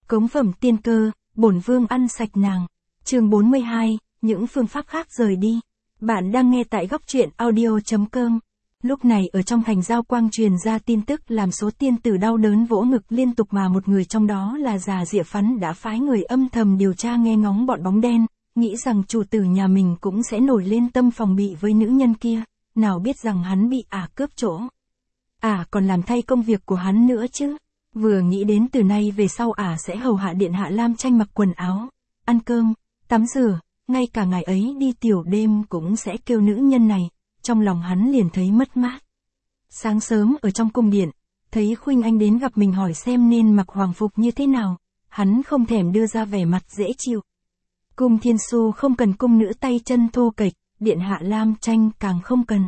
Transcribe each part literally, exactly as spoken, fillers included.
Cống phẩm tiên cơ, bổn vương ăn sạch nàng. Chương bốn mươi hai, những phương pháp khác rời đi. Bạn đang nghe tại góc truyện audio chấm com. Lúc này ở trong thành Giao Quang truyền ra tin tức làm số tiên tử đau đớn vỗ ngực liên tục, mà một người trong đó là già Diệp Phắn đã phái người âm thầm điều tra nghe ngóng bọn bóng đen, nghĩ rằng chủ tử nhà mình cũng sẽ nổi lên tâm phòng bị với nữ nhân kia, nào biết rằng hắn bị ả cướp chỗ. Ả còn làm thay công việc của hắn nữa chứ. Vừa nghĩ đến từ nay về sau ả sẽ hầu hạ điện hạ Lam Tranh mặc quần áo, ăn cơm, tắm rửa, ngay cả ngày ấy đi tiểu đêm cũng sẽ kêu nữ nhân này, trong lòng hắn liền thấy mất mát. Sáng sớm ở trong cung điện, thấy Khuynh Anh đến gặp mình hỏi xem nên mặc hoàng phục như thế nào, hắn không thèm đưa ra vẻ mặt dễ chịu. Cung Thiên Su không cần cung nữ tay chân thô kệch, điện hạ Lam Tranh càng không cần.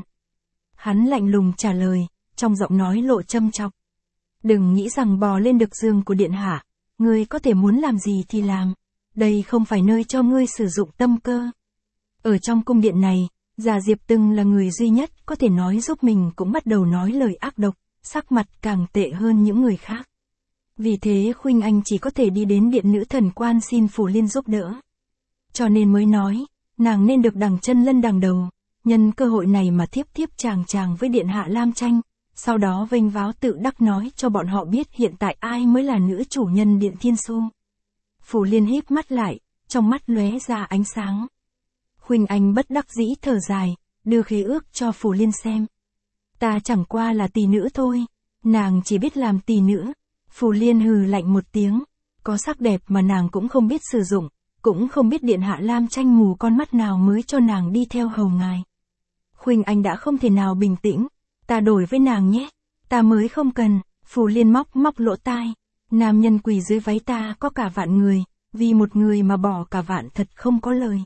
Hắn lạnh lùng trả lời, trong giọng nói lộ châm chọc. Đừng nghĩ rằng bò lên được giường của điện hạ, ngươi có thể muốn làm gì thì làm, đây không phải nơi cho ngươi sử dụng tâm cơ. Ở trong cung điện này, già Diệp từng là người duy nhất có thể nói giúp mình cũng bắt đầu nói lời ác độc, sắc mặt càng tệ hơn những người khác. Vì thế Khuynh Anh chỉ có thể đi đến điện nữ thần quan xin Phủ Liên giúp đỡ. Cho nên mới nói, nàng nên được đằng chân lân đằng đầu, nhân cơ hội này mà thiếp thiếp chàng chàng với điện hạ Lam Tranh, sau đó vênh váo tự đắc nói cho bọn họ biết hiện tại ai mới là nữ chủ nhân điện Thiên Su. Phủ Liên híp mắt lại, trong mắt lóe ra ánh sáng. Khuynh Anh bất đắc dĩ thở dài, đưa khế ước cho Phủ Liên xem. Ta chẳng qua là tỳ nữ thôi, nàng chỉ biết làm tỳ nữ. Phủ Liên hừ lạnh một tiếng, có sắc đẹp mà nàng cũng không biết sử dụng, cũng không biết điện hạ Lam Tranh mù con mắt nào mới cho nàng đi theo hầu ngài. Khuynh Anh đã không thể nào bình tĩnh, ta đổi với nàng nhé, ta mới không cần. Phủ Liên móc móc lỗ tai, nam nhân quỳ dưới váy ta có cả vạn người, vì một người mà bỏ cả vạn thật không có lời.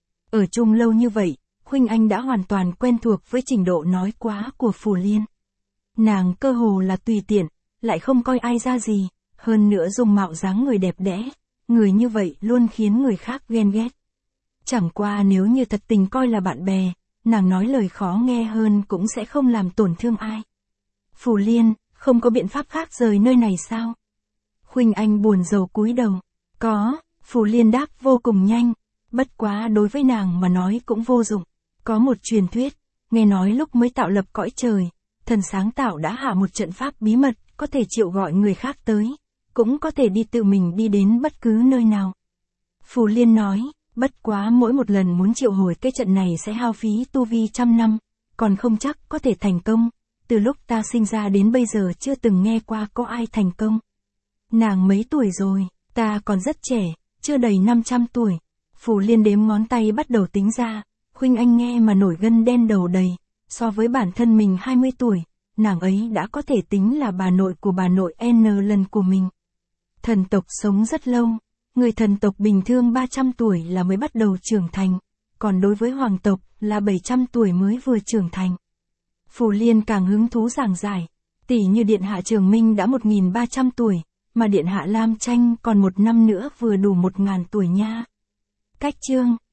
Ở chung lâu như vậy, Khuynh Anh đã hoàn toàn quen thuộc với trình độ nói quá của Phủ Liên. Nàng cơ hồ là tùy tiện, lại không coi ai ra gì, hơn nữa dung mạo dáng người đẹp đẽ, người như vậy luôn khiến người khác ghen ghét. Chẳng qua nếu như thật tình coi là bạn bè, nàng nói lời khó nghe hơn cũng sẽ không làm tổn thương ai. Phủ Liên, không có biện pháp khác rời nơi này sao? Khuynh Anh buồn rầu cúi đầu. Có, Phủ Liên đáp vô cùng nhanh, bất quá đối với nàng mà nói cũng vô dụng. Có một truyền thuyết, nghe nói lúc mới tạo lập cõi trời, thần sáng tạo đã hạ một trận pháp bí mật, có thể triệu gọi người khác tới, cũng có thể đi tự mình đi đến bất cứ nơi nào. Phủ Liên nói, bất quá mỗi một lần muốn triệu hồi cái trận này sẽ hao phí tu vi trăm năm, còn không chắc có thể thành công, từ lúc ta sinh ra đến bây giờ chưa từng nghe qua có ai thành công. Nàng mấy tuổi rồi, ta còn rất trẻ, chưa đầy năm trăm tuổi. Phủ Liên đếm ngón tay bắt đầu tính ra, Khuynh Anh nghe mà nổi gân đen đầu đầy, so với bản thân mình hai mươi tuổi, nàng ấy đã có thể tính là bà nội của bà nội N lần của mình. Thần tộc sống rất lâu, người thần tộc bình thường ba trăm tuổi là mới bắt đầu trưởng thành, còn đối với hoàng tộc là bảy trăm tuổi mới vừa trưởng thành. Phủ Liên càng hứng thú giảng giải, tỷ như điện hạ Trường Minh đã một nghìn ba trăm tuổi, mà điện hạ Lam Tranh còn một năm nữa vừa đủ một nghìn tuổi nha. Cách chương